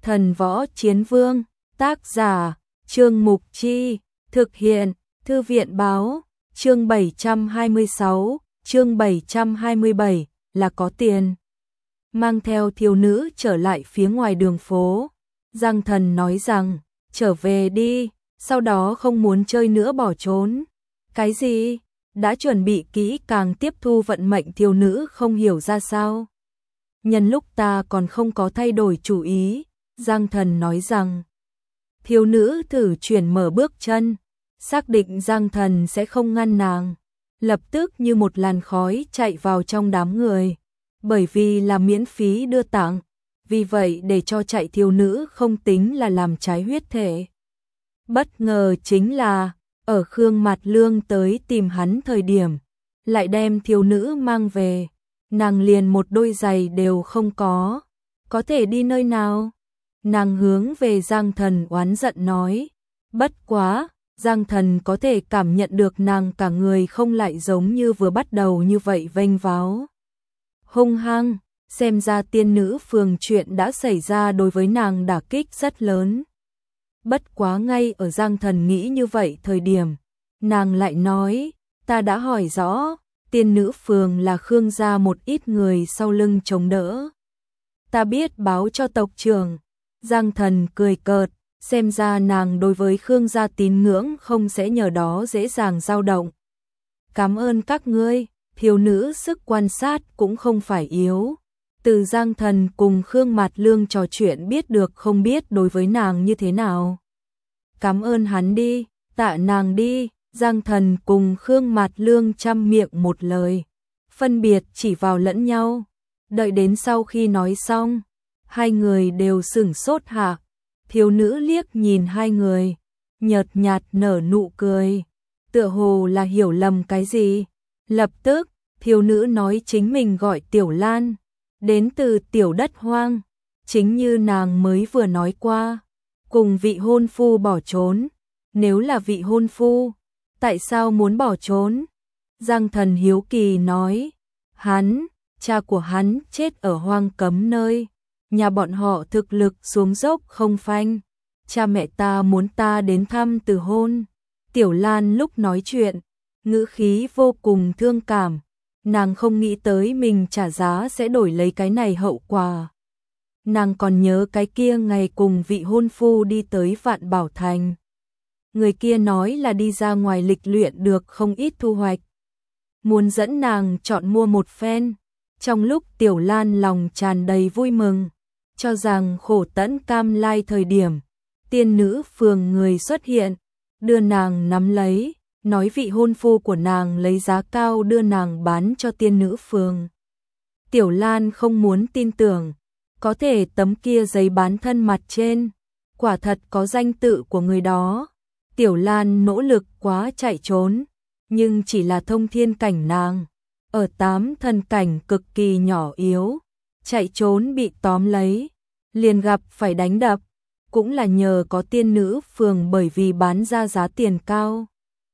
Thần Võ Chiến Vương, tác giả, Trương Mục Chi, thực hiện, Thư viện Báo, chương 726, chương 727, là có tiền. Mang theo thiếu nữ trở lại phía ngoài đường phố. Giang Thần nói rằng, trở về đi, sau đó không muốn chơi nữa bỏ trốn. Cái gì? Đã chuẩn bị kỹ càng tiếp thu vận mệnh thiếu nữ không hiểu ra sao. Nhân lúc ta còn không có thay đổi chủ ý, Giang Thần nói rằng. Thiếu nữ thử chuyển mở bước chân, xác định Giang Thần sẽ không ngăn nàng. Lập tức như một làn khói chạy vào trong đám người. Bởi vì là miễn phí đưa tặng, vì vậy để cho chạy thiếu nữ không tính là làm trái huyết thể. Bất ngờ chính là, ở Khương Mạt Lương tới tìm hắn thời điểm, lại đem thiếu nữ mang về, nàng liền một đôi giày đều không có thể đi nơi nào. Nàng hướng về Giang Thần oán giận nói, bất quá, Giang Thần có thể cảm nhận được nàng cả người không lại giống như vừa bắt đầu như vậy vênh váo. Hung hăng, xem ra tiên nữ phường chuyện đã xảy ra đối với nàng đả kích rất lớn. Bất quá ngay ở Giang Thần nghĩ như vậy thời điểm, nàng lại nói, ta đã hỏi rõ, tiên nữ phường là Khương gia một ít người sau lưng chống đỡ. Ta biết báo cho tộc trưởng. Giang Thần cười cợt, xem ra nàng đối với Khương gia tín ngưỡng không sẽ nhờ đó dễ dàng dao động. Cảm ơn các ngươi. Thiếu nữ sức quan sát cũng không phải yếu. Từ Giang Thần cùng Khương Mạt Lương trò chuyện biết được không biết đối với nàng như thế nào. Cảm ơn hắn đi, tạ nàng đi. Giang Thần cùng Khương Mạt Lương chăm miệng một lời, phân biệt chỉ vào lẫn nhau. Đợi đến sau khi nói xong, hai người đều sửng sốt hạ. Thiếu nữ liếc nhìn hai người, nhợt nhạt nở nụ cười, tựa hồ là hiểu lầm cái gì. Lập tức, thiếu nữ nói chính mình gọi Tiểu Lan, đến từ tiểu đất hoang, chính như nàng mới vừa nói qua, cùng vị hôn phu bỏ trốn. Nếu là vị hôn phu, tại sao muốn bỏ trốn? Giang Thần hiếu kỳ nói, cha của hắn chết ở hoang cấm nơi, nhà bọn họ thực lực xuống dốc không phanh, cha mẹ ta muốn ta đến thăm từ hôn. Tiểu Lan lúc nói chuyện, ngữ khí vô cùng thương cảm, nàng không nghĩ tới mình trả giá sẽ đổi lấy cái này hậu quả. Nàng còn nhớ cái kia ngày cùng vị hôn phu đi tới Vạn Bảo Thành. Người kia nói là đi ra ngoài lịch luyện được không ít thu hoạch, muốn dẫn nàng chọn mua một phen. Trong lúc Tiểu Lan lòng tràn đầy vui mừng, cho rằng khổ tẫn cam lai thời điểm, tiên nữ phường người xuất hiện, đưa nàng nắm lấy, nói vị hôn phu của nàng lấy giá cao đưa nàng bán cho tiên nữ phường. Tiểu Lan không muốn tin tưởng, có thể tấm kia giấy bán thân mặt trên, quả thật có danh tự của người đó. Tiểu Lan nỗ lực quá chạy trốn, nhưng chỉ là thông thiên cảnh nàng, ở 8 thần cảnh cực kỳ nhỏ yếu, chạy trốn bị tóm lấy, liền gặp phải đánh đập, cũng là nhờ có tiên nữ phường bởi vì bán ra giá tiền cao.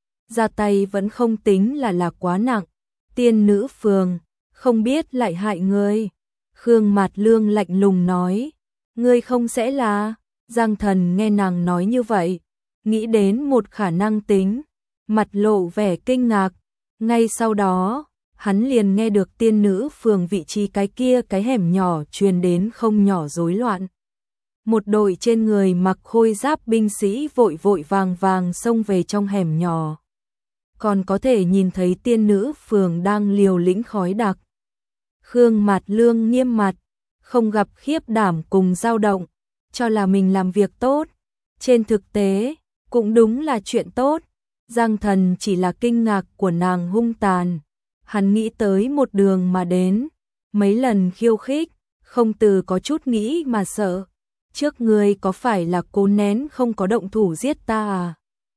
Ra tay vẫn không tính là quá nặng, tiên nữ phường, không biết lại hại ngươi. Khương Mạt Lương lạnh lùng nói, ngươi không sẽ là. Giang Thần nghe nàng nói như vậy, nghĩ đến một khả năng tính, mặt lộ vẻ kinh ngạc. Ngay sau đó, hắn liền nghe được tiên nữ phường vị trí cái hẻm nhỏ truyền đến không nhỏ rối loạn. Một đội trên người mặc khôi giáp binh sĩ vội vội vàng xông về trong hẻm nhỏ. Còn có thể nhìn thấy tiên nữ phường đang liều lĩnh khói đặc. Khương Mạt Lương nghiêm mặt, không gặp khiếp đảm cùng dao động, cho là mình làm việc tốt. Trên thực tế, cũng đúng là chuyện tốt. Giang Thần chỉ là kinh ngạc của nàng hung tàn. Hắn nghĩ tới một đường mà đến, mấy lần khiêu khích, không từ có chút nghĩ mà sợ. Trước ngươi có phải là cố nén không có động thủ giết ta à?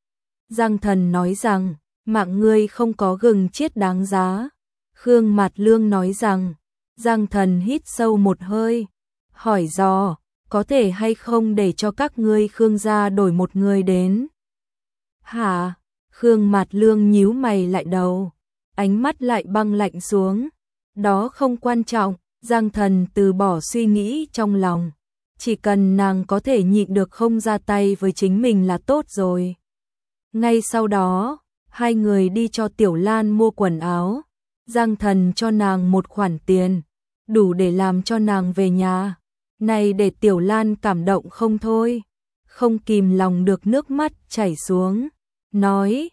Giang Thần nói rằng, mạng ngươi không có gừng chiết đáng giá. Khương Mạt Lương nói rằng, Giang Thần hít sâu một hơi, hỏi dò, có thể hay không để cho các ngươi Khương gia đổi một người đến? Hả? Khương Mạt Lương nhíu mày lại đầu, ánh mắt lại băng lạnh xuống. Đó không quan trọng. Giang Thần từ bỏ suy nghĩ trong lòng, chỉ cần nàng có thể nhịn được không ra tay với chính mình là tốt rồi. Ngay sau đó, hai người đi cho Tiểu Lan mua quần áo, Giang Thần cho nàng một khoản tiền, đủ để làm cho nàng về nhà. Này để Tiểu Lan cảm động không thôi, không kìm lòng được nước mắt chảy xuống, nói,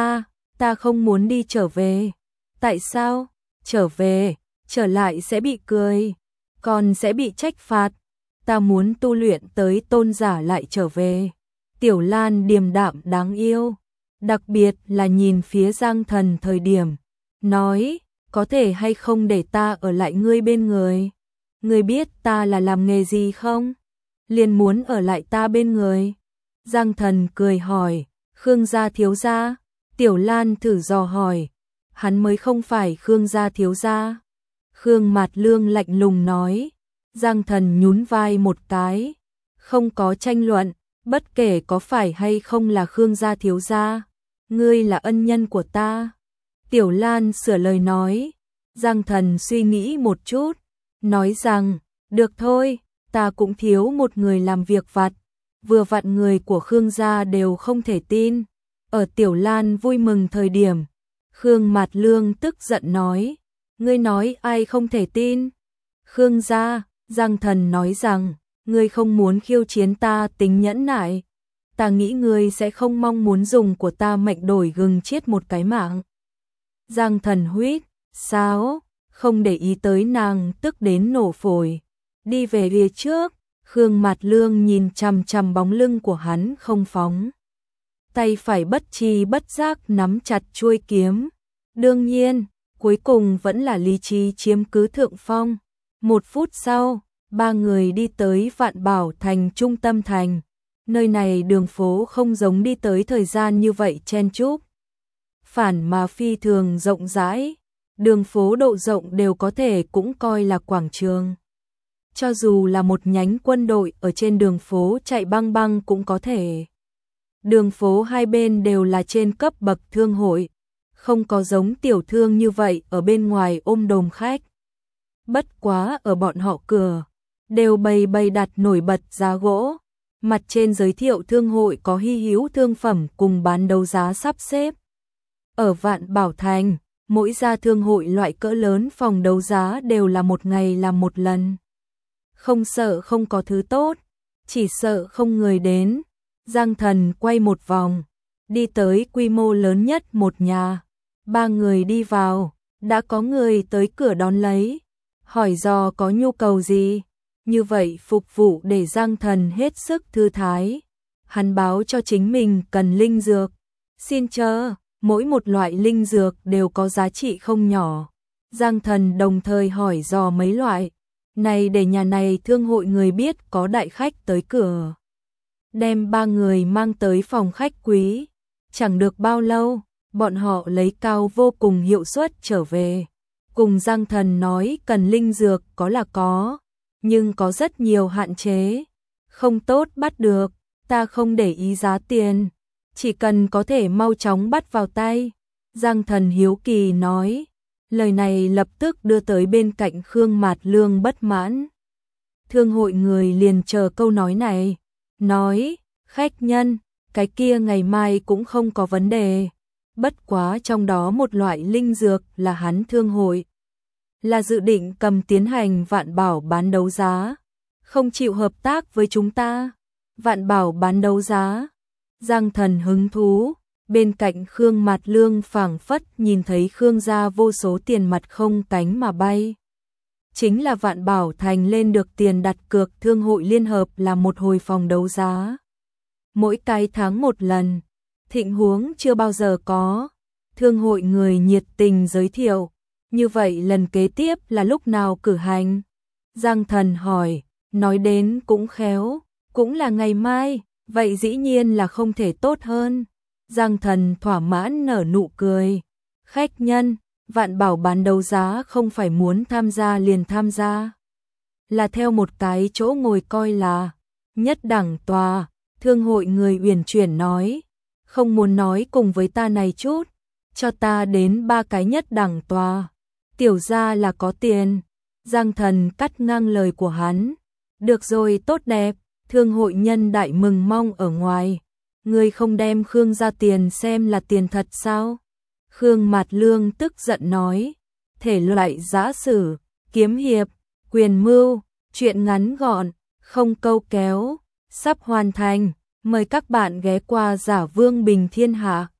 ta không muốn đi trở về. Tại sao? Trở về, trở lại sẽ bị cười, còn sẽ bị trách phạt. Ta muốn tu luyện tới tôn giả lại trở về. Tiểu Lan điềm đạm đáng yêu, đặc biệt là nhìn phía Giang Thần thời điểm, nói, có thể hay không để ta ở lại ngươi bên người? Ngươi biết ta là làm nghề gì không? Liền muốn ở lại ta bên người. Giang Thần cười hỏi, Khương gia thiếu gia? Tiểu Lan thử dò hỏi, hắn mới không phải Khương gia thiếu gia. Khương Mạt Lương lạnh lùng nói. Giang Thần nhún vai một cái, không có tranh luận, bất kể có phải hay không là Khương gia thiếu gia, ngươi là ân nhân của ta. Tiểu Lan sửa lời nói. Giang Thần suy nghĩ một chút, nói rằng, được thôi, ta cũng thiếu một người làm việc vặt, vừa vặn người của Khương gia đều không thể tin. Ở Tiểu Lan vui mừng thời điểm, Khương Mạt Lương tức giận nói, ngươi nói ai không thể tin? Khương gia. Giang Thần nói rằng, ngươi không muốn khiêu chiến ta tính nhẫn nại, ta nghĩ ngươi sẽ không mong muốn dùng của ta mệnh đổi gừng chết một cái mạng. Giang Thần huýt sáo, không để ý tới nàng tức đến nổ phổi, đi về phía trước. Khương Mạt Lương nhìn chằm chằm bóng lưng của hắn không phóng, tay phải bất tri bất giác nắm chặt chuôi kiếm. Đương nhiên, cuối cùng vẫn là lý trí chiếm cứ thượng phong. 1 phút sau, ba người đi tới Vạn Bảo Thành trung tâm thành. Nơi này đường phố không giống đi tới thời gian như vậy chen chúc, phản mà phi thường rộng rãi, đường phố độ rộng đều có thể cũng coi là quảng trường. Cho dù là một nhánh quân đội ở trên đường phố chạy băng băng cũng có thể. Đường phố hai bên đều là trên cấp bậc thương hội, không có giống tiểu thương như vậy ở bên ngoài ôm đồm khách. Bất quá ở bọn họ cửa, đều bày đặt nổi bật giá gỗ, mặt trên giới thiệu thương hội có hy hữu thương phẩm cùng bán đấu giá sắp xếp. Ở Vạn Bảo Thành, mỗi gia thương hội loại cỡ lớn phòng đấu giá đều là một ngày làm một lần. Không sợ không có thứ tốt, chỉ sợ không người đến. Giang Thần quay một vòng, đi tới quy mô lớn nhất một nhà. Ba người đi vào, đã có người tới cửa đón lấy, hỏi dò có nhu cầu gì. Như vậy phục vụ để Giang Thần hết sức thư thái. Hắn báo cho chính mình cần linh dược. Xin chờ, mỗi một loại linh dược đều có giá trị không nhỏ. Giang Thần đồng thời hỏi dò mấy loại. Này để nhà này thương hội người biết có đại khách tới cửa, đem ba người mang tới phòng khách quý. Chẳng được bao lâu, bọn họ lấy cao vô cùng hiệu suất trở về. Cùng Giang Thần nói cần linh dược có là có, nhưng có rất nhiều hạn chế, không tốt bắt được, ta không để ý giá tiền, chỉ cần có thể mau chóng bắt vào tay. Giang Thần hiếu kỳ nói, lời này lập tức đưa tới bên cạnh Khương Mạt Lương bất mãn. Thương hội người liền chờ câu nói này, nói, khách nhân, cái kia ngày mai cũng không có vấn đề, bất quá trong đó một loại linh dược là hắn thương hội là dự định cầm tiến hành Vạn Bảo bán đấu giá, không chịu hợp tác với chúng ta. Vạn Bảo bán đấu giá. Giang Thần hứng thú, bên cạnh Khương Mạt Lương phảng phất nhìn thấy Khương gia vô số tiền mặt không cánh mà bay. Chính là Vạn Bảo Thành lên được tiền đặt cược thương hội liên hợp là một hồi phòng đấu giá. Mỗi cái tháng một lần, thịnh huống chưa bao giờ có. Thương hội người nhiệt tình giới thiệu, như vậy lần kế tiếp là lúc nào cử hành? Giang Thần hỏi, nói đến cũng khéo, cũng là ngày mai, vậy dĩ nhiên là không thể tốt hơn. Giang Thần thỏa mãn nở nụ cười, khách nhân, Vạn Bảo bán đấu giá không phải muốn tham gia liền tham gia, là theo một cái chỗ ngồi coi là nhất đẳng tòa. Thương hội người uyển chuyển nói, không muốn nói cùng với ta này chút, cho ta đến 3 cái nhất đẳng tòa. Tiểu gia là có tiền. Giang Thần cắt ngang lời của hắn, Được rồi, tốt đẹp, thương hội nhân đại mừng mong ở ngoài. Ngươi không đem Khương gia tiền xem là tiền thật sao? Khương Mạt Lương tức giận nói, thể loại giã sử, kiếm hiệp, quyền mưu, truyện ngắn gọn, không câu kéo, sắp hoàn thành, mời các bạn ghé qua Giả Vương Bình Thiên Hạ.